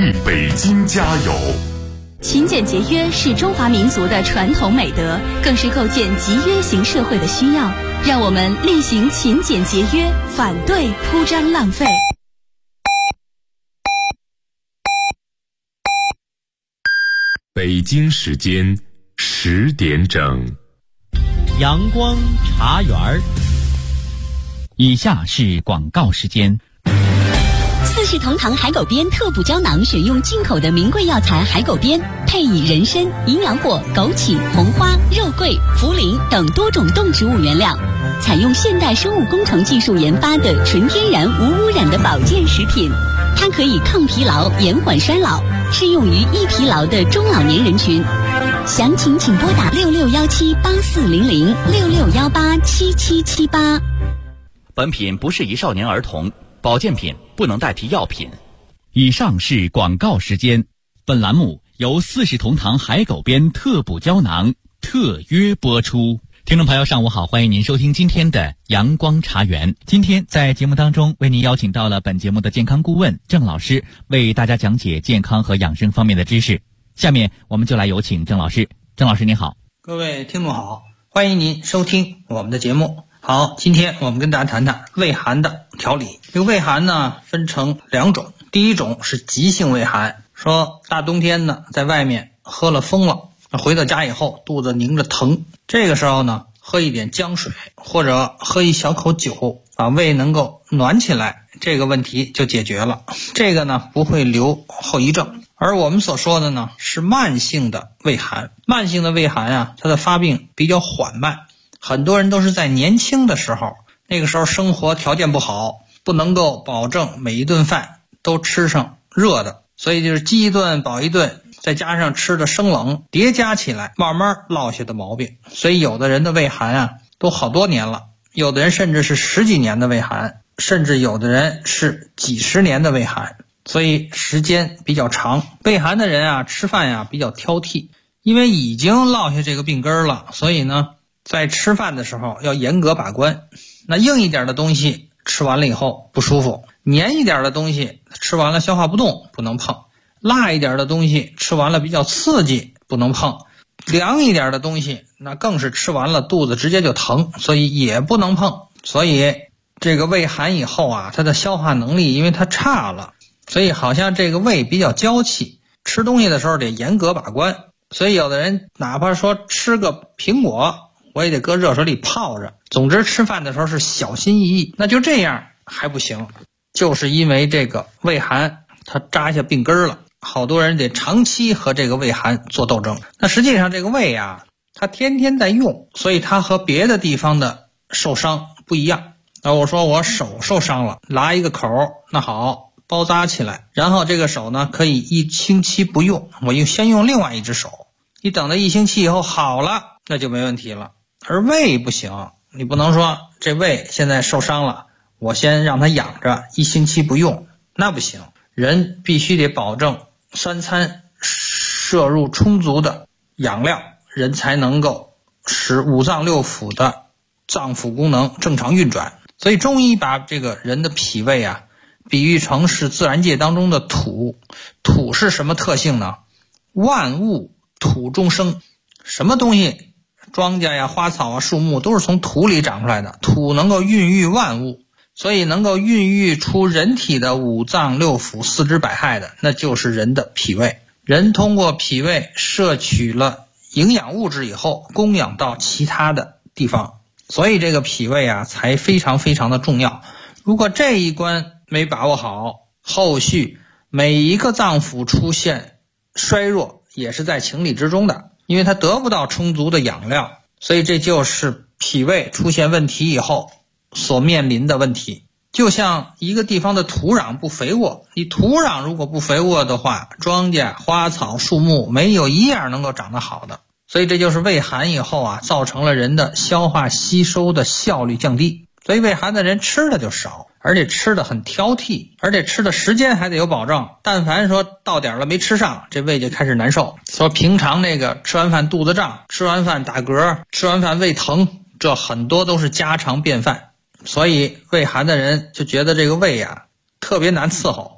北京加油！ 勤俭节约是中华民族的传统美德，更是构建集约型社会的需要。让我们厉行勤俭节约，反对铺张浪费。 北京时间10点整。 阳光茶园儿。以下是广告时间。 四世同堂海狗鞭特补胶囊选用进口的名贵药材海狗鞭，配以人参、营养果、枸杞、红花、肉桂、茯苓等多种动植物原料，采用现代生物工程技术研发的纯天然无污染的保健食品。它可以抗疲劳、延缓衰老，适用于易疲劳的中老年人群。详情请拨打66178400 66187778。 本品不适宜少年儿童，保健品不能代替药品。以上是广告时间。本栏目由四世同堂海狗鞭特补胶囊特约播出。听众朋友上午好，欢迎您收听今天的阳光茶园。今天在节目当中为您邀请到了本节目的健康顾问郑老师，为大家讲解健康和养生方面的知识。下面我们就来有请郑老师。郑老师您好。 各位听众好，欢迎您收听我们的节目。好，今天我们跟大家谈谈胃寒的调理。这个胃寒呢分成2种，第一种是急性胃寒，说大冬天呢在外面喝了风了，回到家以后肚子拧着疼，这个时候呢喝一点姜水或者喝一小口酒，把胃能够暖起来，这个问题就解决了。这个呢不会留后遗症。而我们所说的呢是慢性的胃寒。慢性的胃寒啊，它的发病比较缓慢，很多人都是在年轻的时候，那个时候生活条件不好，不能够保证每一顿饭都吃上热的，所以就是饥一顿饱一顿，再加上吃的生冷，叠加起来慢慢落下的毛病。所以有的人的胃寒啊都好多年了，有的人甚至是10几年的胃寒，甚至有的人是几十年的胃寒，所以时间比较长。胃寒的人啊吃饭呀比较挑剔，因为已经落下这个病根了，所以呢在吃饭的时候要严格把关。那硬一点的东西吃完了以后不舒服，黏一点的东西吃完了消化不动不能碰，辣一点的东西吃完了比较刺激不能碰，凉一点的东西那更是吃完了肚子直接就疼，所以也不能碰。所以这个胃寒以后啊，它的消化能力因为它差了，所以好像这个胃比较娇气，吃东西的时候得严格把关。所以有的人哪怕说吃个苹果我也得搁热水里泡着，总之吃饭的时候是小心翼翼。那就这样还不行，就是因为这个胃寒它扎下病根了，好多人得长期和这个胃寒做斗争。那实际上这个胃啊它天天在用，所以它和别的地方的受伤不一样。那我说我手受伤了，拉一个口，那好包扎起来，然后这个手呢可以1星期不用，我先用另外一只手，你等到1星期以后好了那就没问题了。而胃不行，你不能说这胃现在受伤了，我先让它养着1星期不用，那不行。人必须得保证3餐摄入充足的养料，人才能够使5脏6腑的脏腑功能正常运转。所以中医把这个人的脾胃啊比喻成是自然界当中的土。土是什么特性呢？万物土中生，什么东西庄稼呀花草啊树木都是从土里长出来的，土能够孕育万物，所以能够孕育出人体的5脏6腑4肢百骸的，那就是人的脾胃。人通过脾胃摄取了营养物质以后供养到其他的地方，所以这个脾胃啊才非常非常的重要。如果这一关没把握好，后续每一个脏腑出现衰弱也是在情理之中的，因为它得不到充足的养料，所以这就是脾胃出现问题以后所面临的问题。就像一个地方的土壤不肥沃，你土壤如果不肥沃的话，庄稼花草树木没有一样能够长得好的。所以这就是胃寒以后啊造成了人的消化吸收的效率降低，所以胃寒的人吃的就少，而且吃的很挑剔，而且吃的时间还得有保证。但凡说到点了没吃上，这胃就开始难受。说平常那个吃完饭肚子胀，吃完饭打嗝，吃完饭胃疼，这很多都是家常便饭。所以胃寒的人就觉得这个胃啊特别难伺候，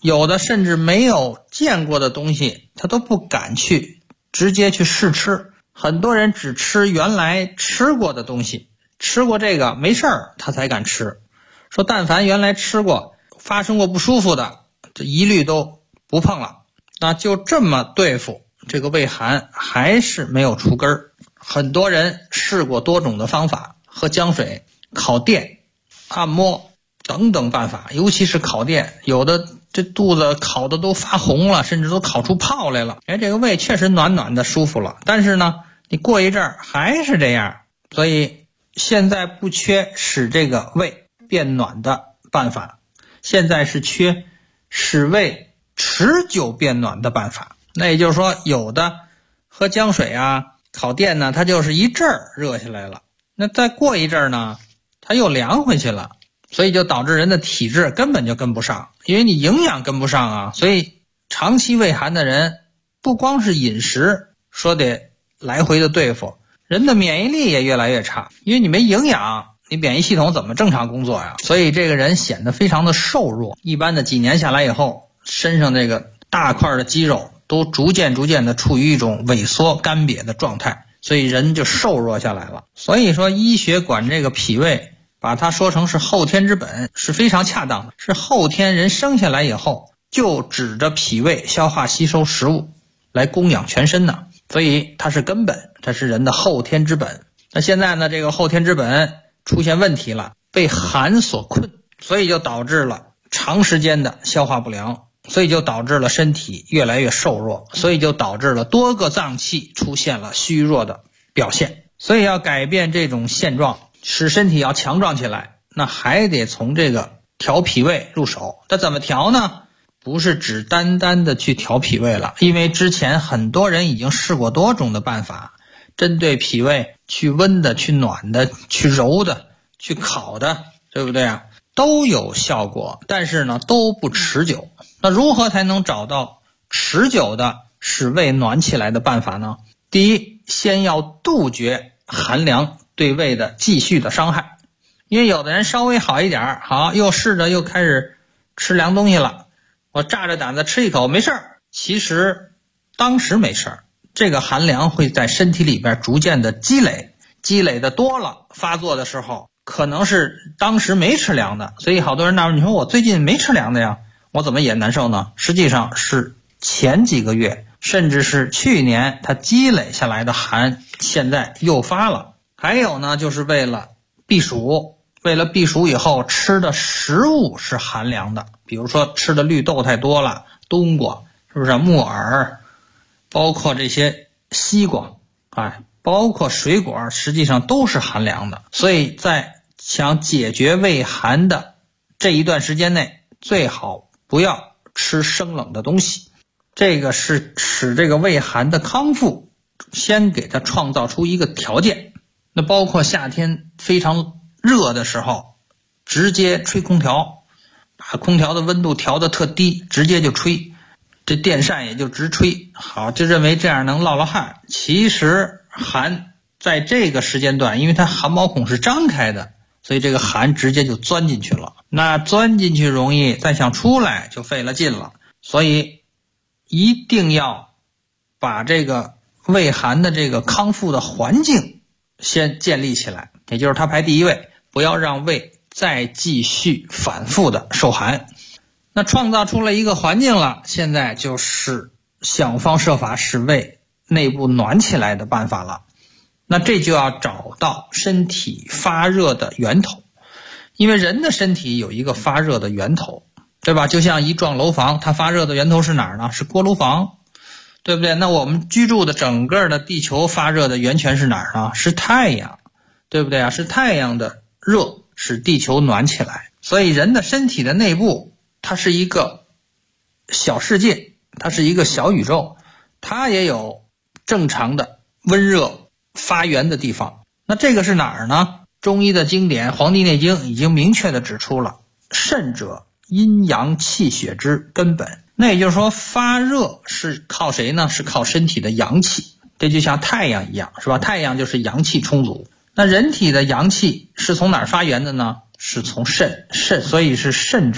有的甚至没有见过的东西他都不敢去直接去试吃，很多人只吃原来吃过的东西，吃过这个没事儿他才敢吃，说但凡原来吃过发生过不舒服的，这一律都不碰了。那就这么对付这个胃寒还是没有除根儿。很多人试过多种的方法，喝姜水、烤电、按摩等等办法，尤其是烤电，有的这肚子烤的都发红了，甚至都烤出泡来了。这个胃确实暖暖的舒服了，但是呢你过一阵儿还是这样。所以现在不缺使这个胃变暖的办法，现在是缺使胃持久变暖的办法。那也就是说，有的喝姜水啊、烤电呢，它就是一阵儿热下来了，那再过一阵儿呢它又凉回去了，所以就导致人的体质根本就跟不上，因为你营养跟不上啊。所以长期胃寒的人不光是饮食说得来回的对付，人的免疫力也越来越差，因为你没营养，你免疫系统怎么正常工作呀？所以这个人显得非常的瘦弱，一般的几年下来以后，身上这个大块的肌肉都逐渐的处于一种萎缩干瘪的状态，所以人就瘦弱下来了。所以说医学管这个脾胃把它说成是后天之本是非常恰当的，是后天人生下来以后就指着脾胃消化吸收食物来供养全身呢，所以它是根本，它是人的后天之本。那现在呢，这个后天之本出现问题了，被寒所困，所以就导致了长时间的消化不良，所以就导致了身体越来越瘦弱，所以就导致了多个脏器出现了虚弱的表现。所以要改变这种现状，使身体要强壮起来，那还得从这个调脾胃入手。那怎么调呢？不是只单单的去调脾胃了，因为之前很多人已经试过多种的办法，针对脾胃去温的、去暖的、去揉的、去烤的，对不对啊？都有效果，但是呢都不持久。那如何才能找到持久的使胃暖起来的办法呢？第一，先要杜绝寒凉对胃的继续的伤害。因为有的人稍微好一点，好又试着又开始吃凉东西了，我炸着胆子吃一口没事儿，其实当时没事儿，这个寒凉会在身体里边逐渐的积累的多了，发作的时候可能是当时没吃凉的。所以好多人纳闷，你说我最近没吃凉的呀，我怎么也难受呢？实际上是前几个月甚至是去年它积累下来的寒现在诱发了。还有呢，就是为了避暑以后吃的食物是寒凉的，比如说吃的绿豆太多了，冬瓜是不是，木耳，包括这些西瓜，包括水果，实际上都是寒凉的。所以在想解决胃寒的这一段时间内，最好不要吃生冷的东西，这个是使这个胃寒的康复先给它创造出一个条件。那包括夏天非常热的时候，直接吹空调，把空调的温度调得特低，直接就吹，这电扇也就直吹，好，就认为这样能落汗。其实寒在这个时间段，因为它汗毛孔是张开的，所以这个寒直接就钻进去了，那钻进去容易，再想出来就费了劲了。所以一定要把这个胃寒的这个康复的环境先建立起来，也就是它排第一位，不要让胃再继续反复的受寒。那创造出了一个环境了，现在就是想方设法使胃内部暖起来的办法了。那这就要找到身体发热的源头，因为人的身体有一个发热的源头，对吧？就像一幢楼房，它发热的源头是哪儿呢？是锅炉房，对不对？那我们居住的整个的地球发热的源泉是哪儿呢？是太阳，对不对啊？是太阳的热使地球暖起来。所以人的身体的内部，它是一个小世界，它是一个小宇宙，它也有正常的温热发源的地方。那这个是哪儿呢？中医的经典《黄帝内经》已经明确的指出了，肾者阴阳气血之根本。那也就是说，发热是靠谁呢？是靠身体的阳气。这就像太阳一样，是吧？太阳就是阳气充足。那人体的阳气是从哪儿发源的呢？是从肾，所以是肾者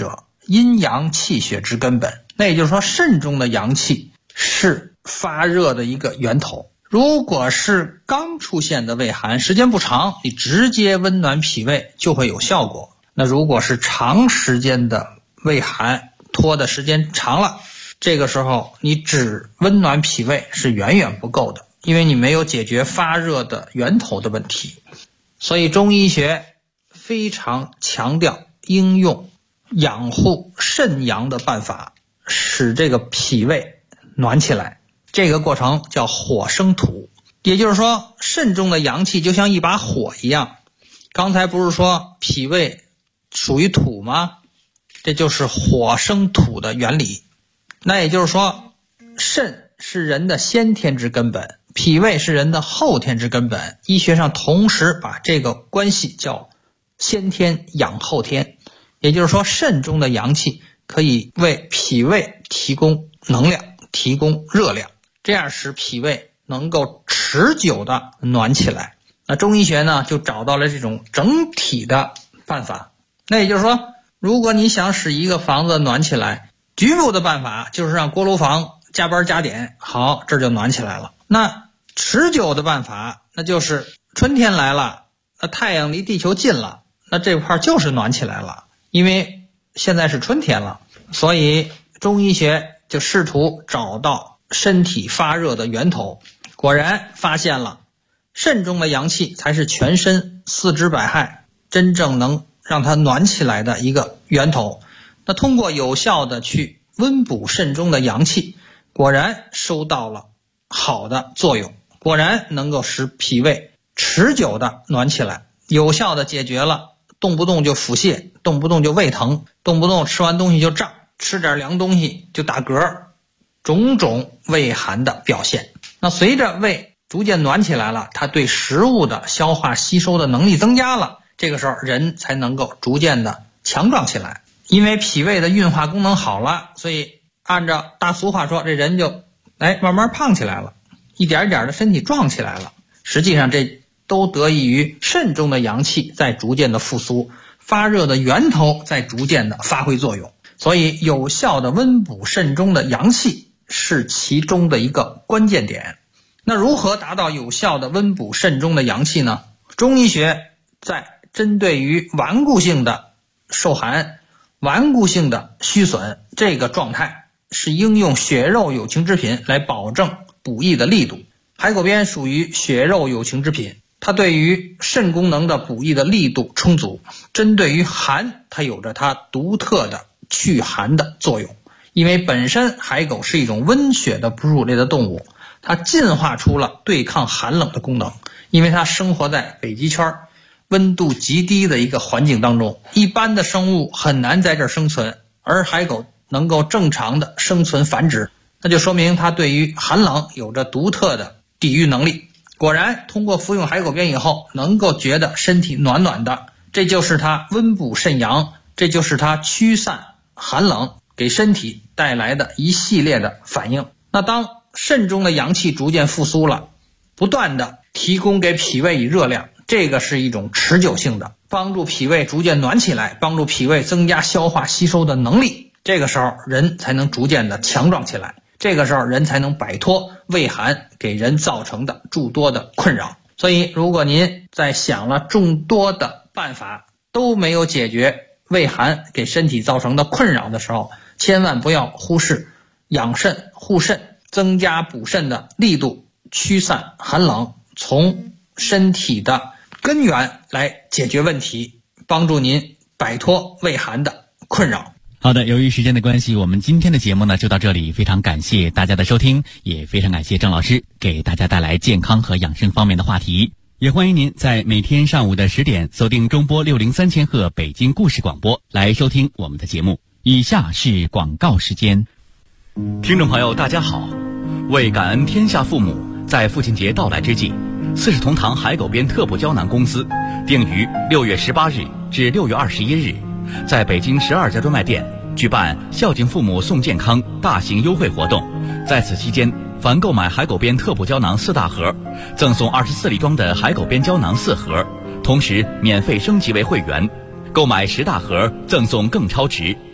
阴阳气血之根本。那也就是说，肾中的阳气是发热的一个源头。如果是刚出现的胃寒，时间不长，你直接温暖脾胃就会有效果。那如果是长时间的胃寒，拖的时间长了，这个时候你只温暖脾胃是远远不够的，因为你没有解决发热的源头的问题。所以中医学非常强调应用养护肾阳的办法，使这个脾胃暖起来。这个过程叫火生土，也就是说肾中的阳气就像一把火一样。刚才不是说脾胃属于土吗？这就是火生土的原理。那也就是说，肾是人的先天之根本，脾胃是人的后天之根本。医学上同时把这个关系叫先天养后天，也就是说肾中的阳气可以为脾胃提供能量，提供热量，这样使脾胃能够持久的暖起来。那中医学呢就找到了这种整体的办法。那也就是说，如果你想使一个房子暖起来，局部的办法就是让锅炉房加班加点，好，这就暖起来了。那持久的办法，那就是春天来了，那太阳离地球近了，那这块就是暖起来了。因为现在是春天了，所以中医学就试图找到身体发热的源头，果然发现了肾中的阳气才是全身四肢百骸真正能让它暖起来的一个源头。那通过有效的去温补肾中的阳气，果然收到了好的作用，果然能够使脾胃持久的暖起来，有效的解决了动不动就腹泻，动不动就胃疼，动不动吃完东西就胀，吃点凉东西就打嗝，种种胃寒的表现。那随着胃逐渐暖起来了，它对食物的消化吸收的能力增加了，这个时候人才能够逐渐的强壮起来。因为脾胃的运化功能好了，所以按照大俗话说，这人就慢慢胖起来了，一点一点的身体壮起来了。实际上这都得益于肾中的阳气在逐渐的复苏，发热的源头在逐渐的发挥作用。所以有效的温补肾中的阳气是其中的一个关键点。那如何达到有效的温补肾中的阳气呢？中医学在针对于顽固性的受寒、顽固性的虚损这个状态，是应用血肉有情之品来保证补益的力度。海狗鞭属于血肉有情之品，它对于肾功能的补益的力度充足，针对于寒它有着它独特的祛寒的作用。因为本身海狗是一种温血的哺乳类的动物，它进化出了对抗寒冷的功能。因为它生活在北极圈温度极低的一个环境当中，一般的生物很难在这儿生存，而海狗能够正常的生存繁殖，那就说明它对于寒冷有着独特的抵御能力。果然通过服用海狗鞭以后，能够觉得身体暖暖的，这就是它温补肾阳，这就是它驱散寒冷给身体带来的一系列的反应。那当肾中的阳气逐渐复苏了，不断的提供给脾胃以热量，这个是一种持久性的，帮助脾胃逐渐暖起来，帮助脾胃增加消化吸收的能力。这个时候人才能逐渐的强壮起来，这个时候人才能摆脱胃寒给人造成的诸多的困扰。所以如果您在想了众多的办法都没有解决胃寒给身体造成的困扰的时候，千万不要忽视养肾护肾，增加补肾的力度，驱散寒冷，从身体的根源来解决问题，帮助您摆脱胃寒的困扰。 好的，由于时间的关系，我们今天的节目呢就到这里，非常感谢大家的收听，也非常感谢郑老师给大家带来健康和养生方面的话题。也欢迎您在每天上午的10点锁定中波603千赫北京故事广播来收听我们的节目。以下是广告时间。听众朋友大家好，为感恩天下父母，在父亲节到来之际，四世同堂海狗鞭特步胶囊公司定于6月18日至6月21日在北京12家专卖店举办孝敬父母送健康大型优惠活动。在此期间，凡购买海狗鞭特步胶囊4大盒，赠送24粒装的海狗鞭胶囊4盒，同时免费升级为会员，购买10大盒赠送更超值。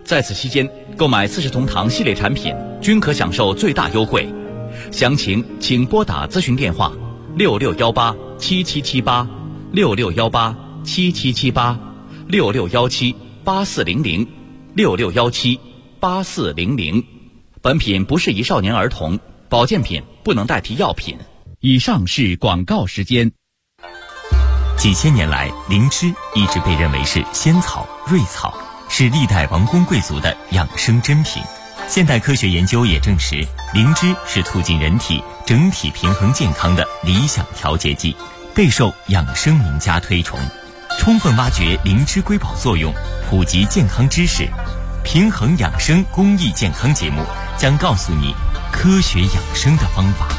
在此期间，购买四世同堂系列产品均可享受最大优惠。详情请拨打咨询电话6618777866178617840066178400。本品不适宜少年儿童，保健品不能代替药品。以上是广告时间。 几千年来，灵芝一直被认为是仙草、瑞草，是历代王公贵族的养生珍品。现代科学研究也证实，灵芝是促进人体整体平衡健康的理想调节剂，备受养生名家推崇。充分挖掘灵芝瑰宝作用，普及健康知识，平衡养生公益健康节目将告诉你科学养生的方法。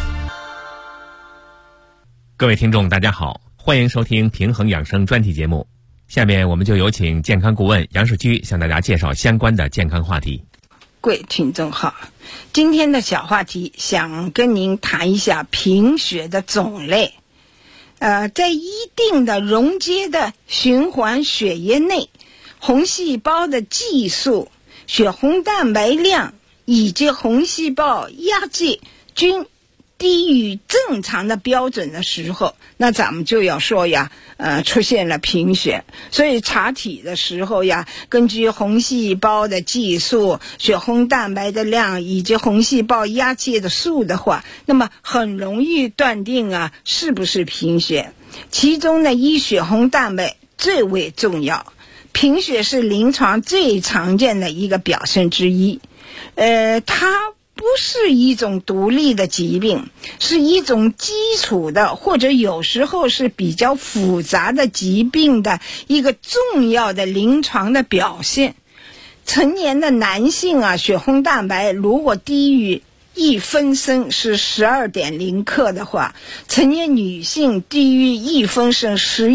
各位听众大家好，欢迎收听平衡养生专题节目。下面我们就有请健康顾问杨世居向大家介绍相关的健康话题。 各位听众好，今天的小话题想跟您谈一下贫血的种类。在一定的溶解的循环血液内，红细胞的计数、血红蛋白量以及红细胞压界均低于正常的标准的时候，那咱们就要说呀，出现了贫血。所以查体的时候呀，根据红细胞的计数、血红蛋白的量以及红细胞压界的数的话，那么很容易断定啊是不是贫血。其中呢，以血红蛋白最为重要。贫血是临床最常见的一个表现之一。它不是一种独立的疾病，是一种基础的或者有时候是比较复杂的疾病的一个重要的临床的表现。成年的男性啊，血红蛋白如果低于1分升是 12.0 克的话，成年女性低于1分升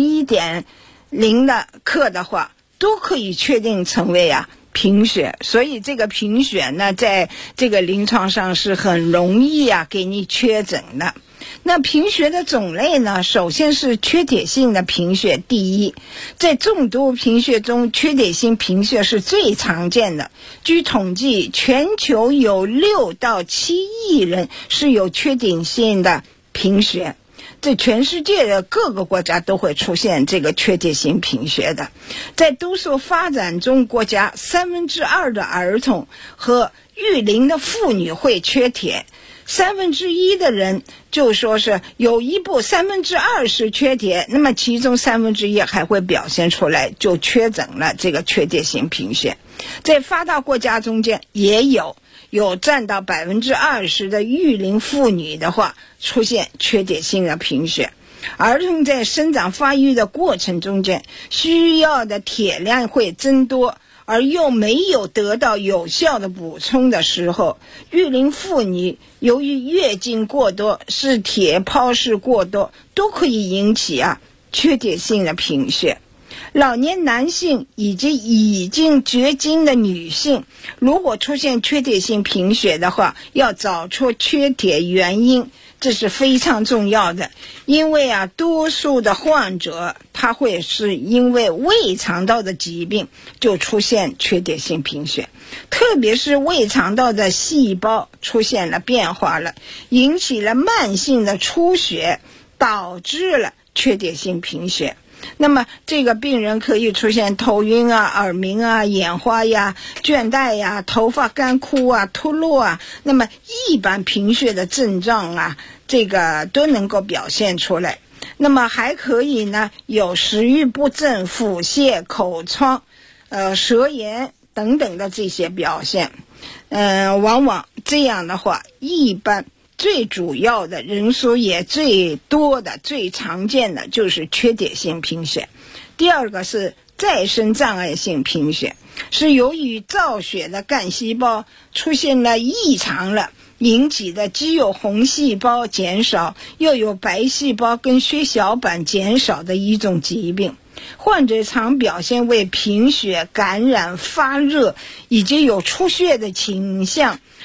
11.0 的克的话，都可以确定成为贫血。所以这个贫血呢，在这个临床上是很容易给你确诊的。那贫血的种类呢，首先是缺铁性的贫血。第一，在重度贫血中，缺铁性贫血是最常见的。据统计，全球有6到7亿人是有缺铁性的贫血。在全世界的各个国家都会出现这个缺铁性贫血的。在多数发展中国家，2/3的儿童和育龄的妇女会缺铁，1/3的人就说是有一部2/3是缺铁，那么其中1/3还会表现出来，就确诊了这个缺铁性贫血。在发达国家中间也有占到20%的育龄妇女的话，出现缺铁性的贫血。儿童在生长发育的过程中间，需要的铁量会增多，而又没有得到有效的补充的时候，育龄妇女由于月经过多、是铁抛失过多，都可以引起缺铁性的贫血。老年男性以及已经绝经的女性，如果出现缺铁性贫血的话，要找出缺铁原因，这是非常重要的。因为多数的患者他会是因为胃肠道的疾病就出现缺铁性贫血，特别是胃肠道的细胞出现了变化了，引起了慢性的出血，导致了缺铁性贫血。那么这个病人可以出现头晕耳鸣眼花倦怠头发干枯脱落那么一般贫血的症状这个都能够表现出来。那么还可以呢，有食欲不振、腹泻、口疮、舌炎等等的这些表现。往往这样的话，一般最主要的人数也最多的、最常见的就是缺铁性贫血。第二个是再生障碍性贫血，是由于造血的干细胞出现了异常了，引起的既有红细胞减少，又有白细胞跟血小板减少的一种疾病。患者常表现为贫血、感染、发热，以及有出血的倾向，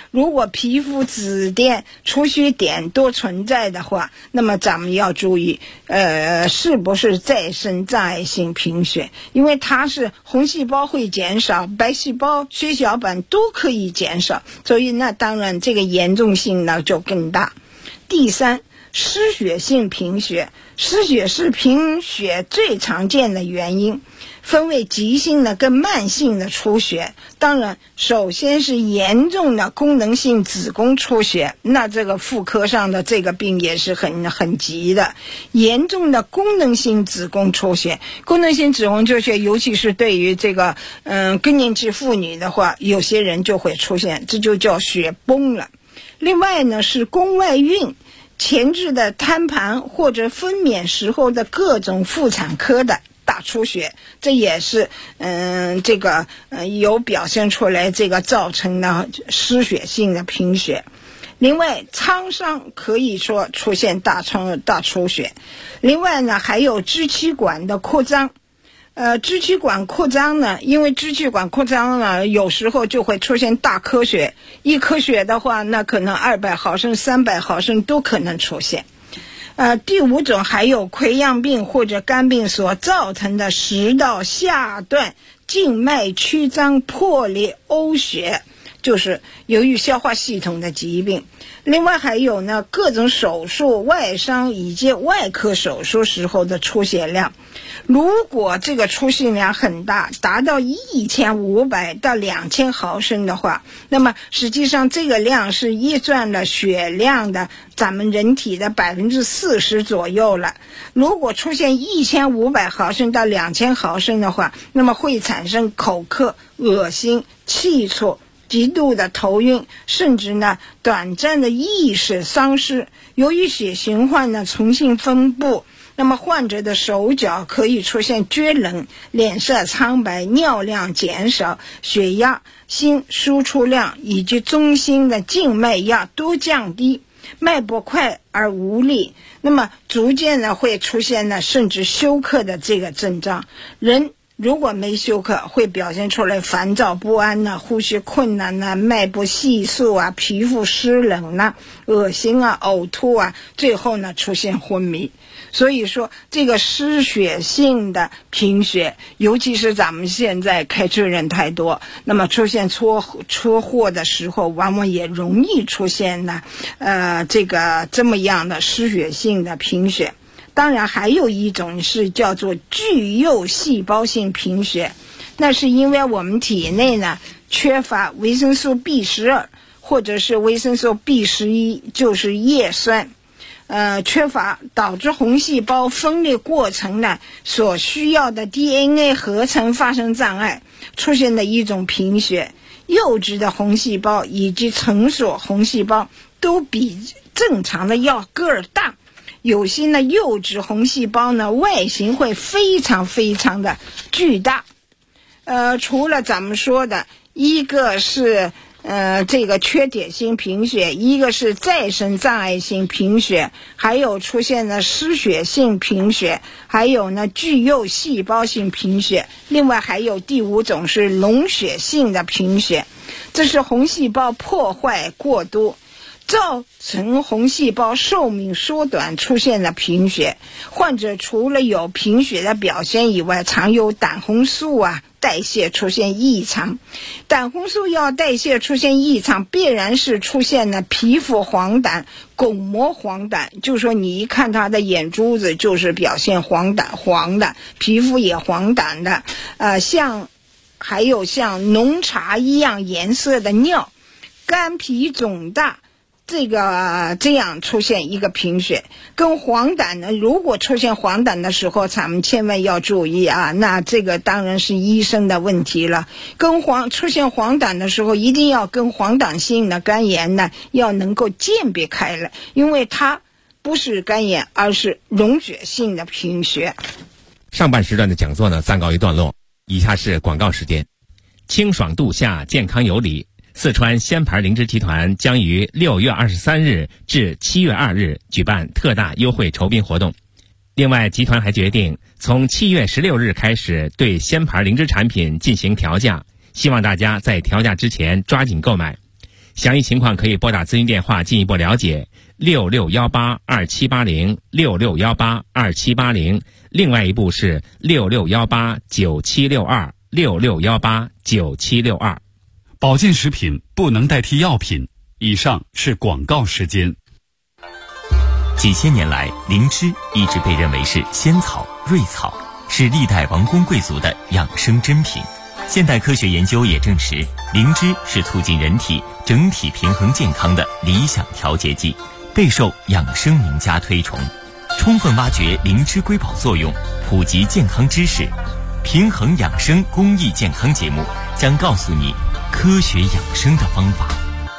如果皮肤紫癜、出血点都存在的话，那么咱们要注意，是不是再生障碍性贫血？因为它是红细胞会减少，白细胞、血小板都可以减少，所以那当然这个严重性呢就更大。第三，失血性贫血。失血是贫血最常见的原因，分为急性的跟慢性的出血。当然首先是严重的功能性子宫出血，那这个妇科上的这个病也是很急的。严重的功能性子宫出血，功能性子宫出血尤其是对于这个更年期妇女的话，有些人就会出现，这就叫血崩了。另外呢是宫外孕、前置的胎盘或者分娩时候的各种妇产科的大出血，这也是有表现出来这个造成的失血性的贫血。另外创伤可以说出现大出血。另外呢还有支气管的扩张。支气管扩张呢，因为支气管扩张呢，有时候就会出现大颗血，一颗血的话，那可能200毫升、300毫升都可能出现。第5种还有溃疡病或者肝病所造成的食道下段静脉曲张、破裂、呕血，就是由于消化系统的疾病。另外还有呢各种手术、外伤以及外科手术时候的出血量。如果这个出血量很大，达到1500到2000毫升的话，那么实际上这个量是占了血量的咱们人体的40%左右了。如果出现1500毫升到2000毫升的话，那么会产生口渴、恶心、气促、极度的头晕，甚至呢短暂的意识丧失。由于血循环呢重新分布，那么患者的手脚可以出现厥冷、脸色苍白、尿量减少、血压、心输出量以及中心的静脉压都降低，脉搏快而无力，那么逐渐的会出现呢甚至休克的这个症状。人如果没休克，会表现出来烦躁不安呢、呼吸困难呢、脉搏细数啊、皮肤湿冷呢、恶心啊、呕吐啊，最后呢出现昏迷。所以说这个失血性的贫血，尤其是咱们现在开车人太多，那么出现车祸的时候，往往也容易出现呢这么样的失血性的贫血。当然还有一种是叫做巨幼细胞性贫血，那是因为我们体内呢缺乏维生素 B12 或者是维生素 B11， 就是叶酸缺乏，导致红细胞分裂过程呢所需要的 DNA 合成发生障碍，出现的一种贫血。幼稚的红细胞以及成熟红细胞都比正常的要个儿大，有些呢幼稚红细胞呢外形会非常非常的巨大。除了咱们说的一个是这个缺铁性贫血，一个是再生障碍性贫血，还有出现了失血性贫血，还有呢巨幼细胞性贫血。另外还有第5种是脓血性的贫血，这是红细胞破坏过多，造成红细胞寿命缩短，出现了贫血。患者除了有贫血的表现以外，常有胆红素代谢出现异常。胆红素要代谢出现异常，必然是出现了皮肤黄疸、巩膜黄疸，就是说你一看他的眼珠子就是表现黄的，皮肤也黄疸的。还有像浓茶一样颜色的尿，干皮肿大，这样出现一个贫血。跟黄疸呢，如果出现黄疸的时候，咱们千万要注意那这个当然是医生的问题了。出现黄疸的时候，一定要跟黄疸性的肝炎呢要能够鉴别开来，因为它不是肝炎，而是溶血性的贫血。 上半时段的讲座呢暂告一段落，以下是广告时间。清爽度夏，健康有理。四川鲜牌灵芝集团将于6月23日至7月2日举办特大优惠酬宾活动。另外，集团还决定从7月16日开始对鲜牌灵芝产品进行调价，希望大家在调价之前抓紧购买。 详细情况可以拨打咨询电话进一步了解，66182780，66182780，另外一部是66189762，66189762。 保健食品不能代替药品。以上是广告时间。 几千年来，灵芝一直被认为是仙草、瑞草，是历代王公贵族的养生珍品。现代科学研究也证实，灵芝是促进人体整体平衡健康的理想调节剂，备受养生名家推崇。充分挖掘灵芝瑰宝作用，普及健康知识，平衡养生公益健康节目将告诉你科学养生的方法。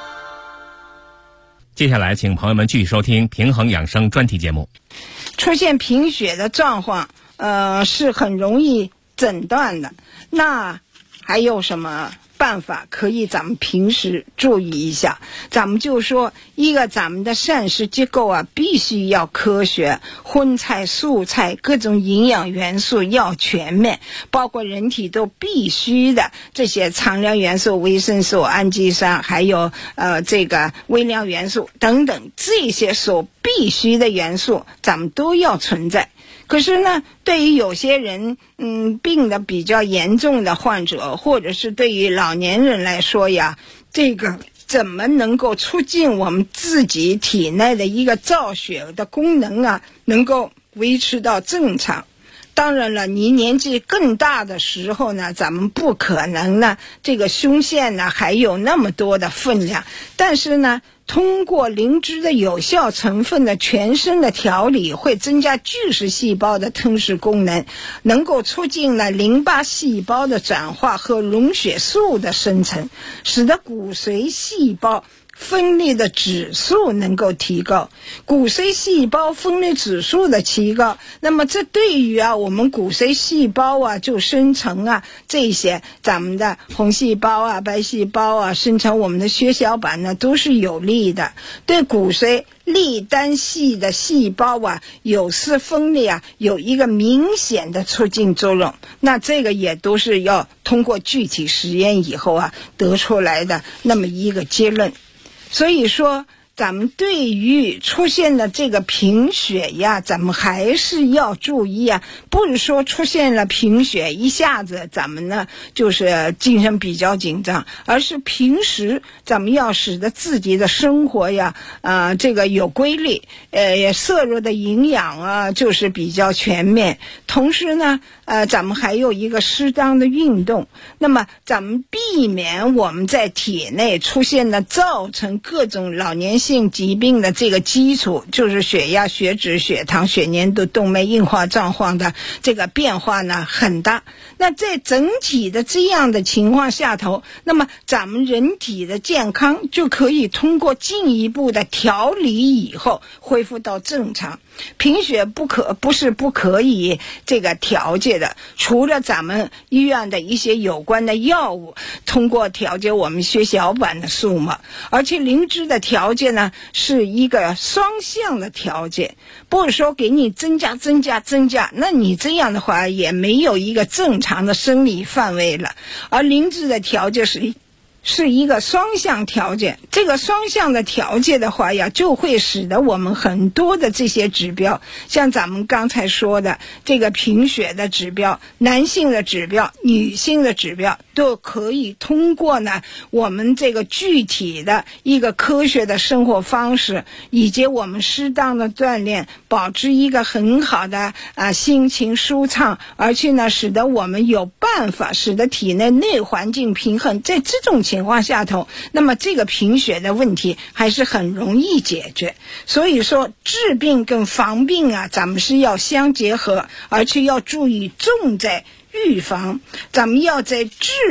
接下来请朋友们继续收听平衡养生专题节目。 出现贫血的状况是很容易诊断的，那还有什么办法可以咱们平时注意一下？咱们就说一个咱们的膳食结构啊，必须要科学，荤菜素菜各种营养元素要全面，包括人体都必须的这些常量元素、维生素、氨基酸，还有这个微量元素等等，这些所必须的元素咱们都要存在。可是呢，对于有些人病的比较严重的患者，或者是对于老年人来说呀，这个怎么能够促进我们自己体内的一个造血的功能啊，能够维持到正常？当然了，你年纪更大的时候呢，咱们不可能呢，这个胸腺呢还有那么多的分量，但是呢，通过灵芝的有效成分的全身的调理，会增加巨噬细胞的吞噬功能，能够促进了淋巴细胞的转化和溶血素的生成，使得骨髓细胞分裂的指数能够提高。骨髓细胞分裂指数的提高，那么这对于我们骨髓细胞就生成这些咱们的红细胞白细胞生成我们的血小板呢，都是有利的。对骨髓粒单细的细胞有丝分裂有一个明显的促进作用。那这个也都是要通过具体实验以后得出来的那么一个结论。所以说咱们对于出现的这个贫血呀，咱们还是要注意不是说出现了贫血一下子咱们呢就是精神比较紧张，而是平时咱们要使得自己的生活呀这个有规律，摄入的营养就是比较全面，同时呢咱们还有一个适当的运动，那么咱们避免我们在体内出现的造成各种老年性疾病的这个基础，就是血压、血脂、血糖、血粘度、动脉硬化状况的这个变化呢很大。那在整体的这样的情况下头，那么咱们人体的健康就可以通过进一步的调理以后恢复到正常。贫血不是不可以这个调节的，除了咱们医院的一些有关的药物通过调节我们血小板的数目，而且灵芝的调节呢是一个双向的调节，不是说给你增加，那你这样的话也没有一个正常的生理范围了。而灵芝的调节是一个双向调节，这个双向的调节的话呀，就会使得我们很多的这些指标，像咱们刚才说的这个贫血的指标、男性的指标、女性的指标，都可以通过呢我们这个具体的一个科学的生活方式，以及我们适当的锻炼，保持一个很好的心情舒畅，而且呢使得我们有办法使得体内内环境平衡，在这种情况下头，那么这个贫血的问题还是很容易解决。所以说治病跟防病咱们是要相结合，而且要注意重在预防，咱们要在治